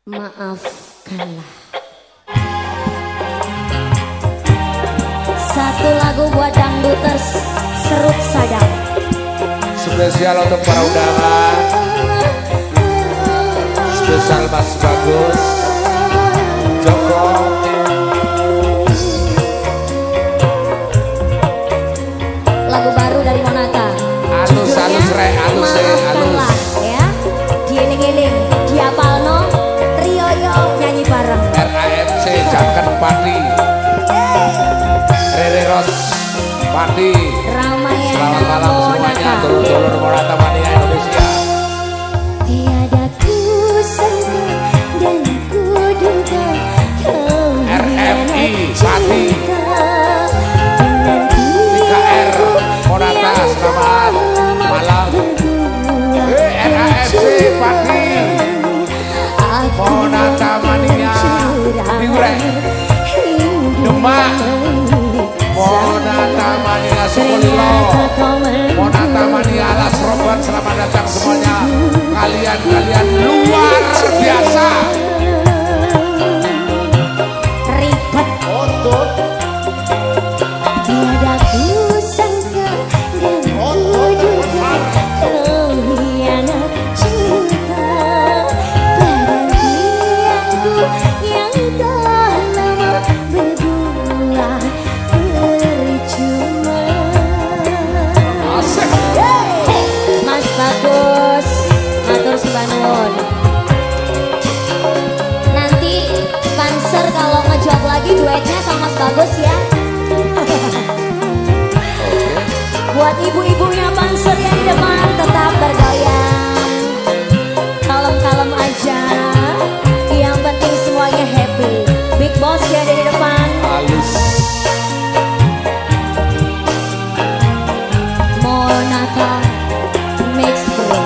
Maafkanlah. Satu lagu buat dangduters Serut Sadap. Spesial untuk para undangan. Spesial Mas Bagus Joko. Lagu baru dari Monata. Alus re, alus Maafkanlah ya. Dieling-eling, diapalno, Rioyo nyanyi bareng. RAMC Jangken Pati, Rere Ros Pati. Selamat malam semuanya, dulur-dulur Monata Mania Indonesia. Tiada kusangka dan kuduga RMI Pati, 3R Monata, selamat malam. RAMC Pati, Monata Mania Diurek Demak, Monata Mania Sukolilo, Monata Mania Alas Roban, selamat datang semuanya. Kalian luar biasa. Ribet. Tiada kusangka dan kuduga khianat cinta pada diaku yang telah lama berdua percuma. Mas Bagus, matur subanun. Nanti sponsor kalau ngejawab lagi duetnya sama Mas Bagus ya. Buat ibu-ibunya sponsor yang di depan tetap bergoyang, kalem-kalem aja. Yang penting semuanya happy. Big Boss ya di depan. Halus. Monata Mix Bro.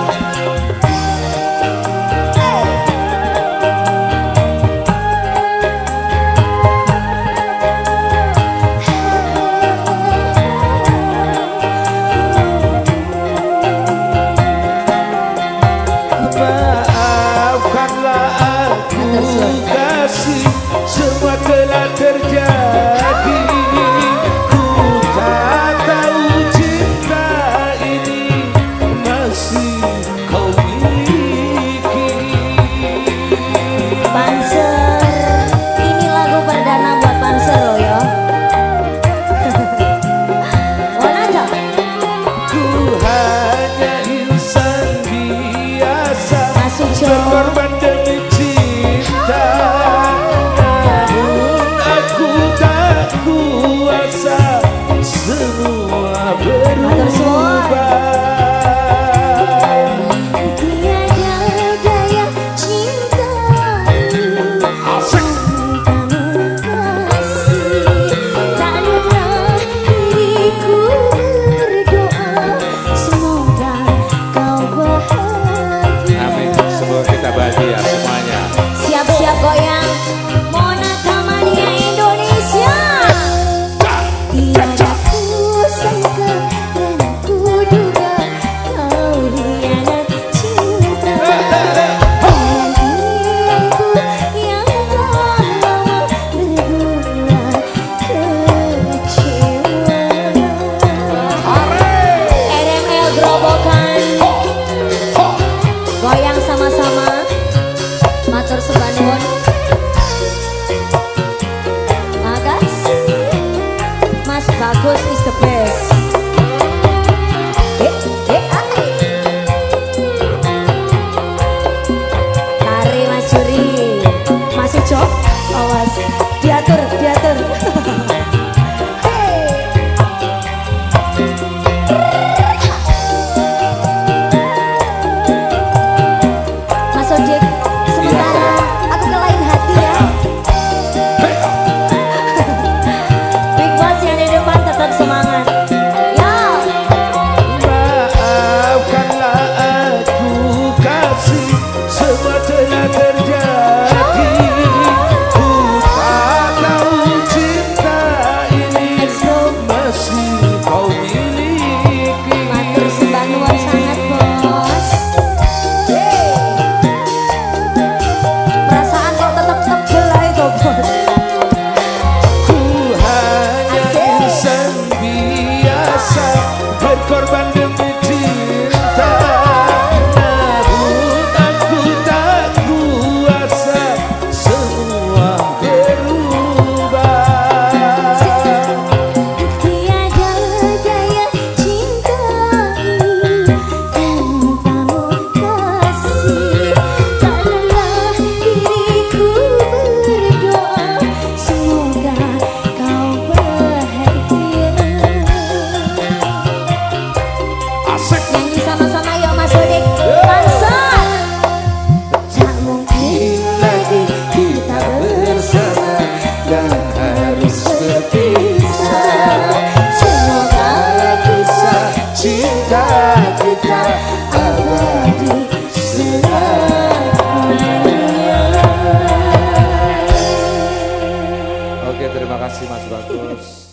Oke, terima kasih Mas Bagus.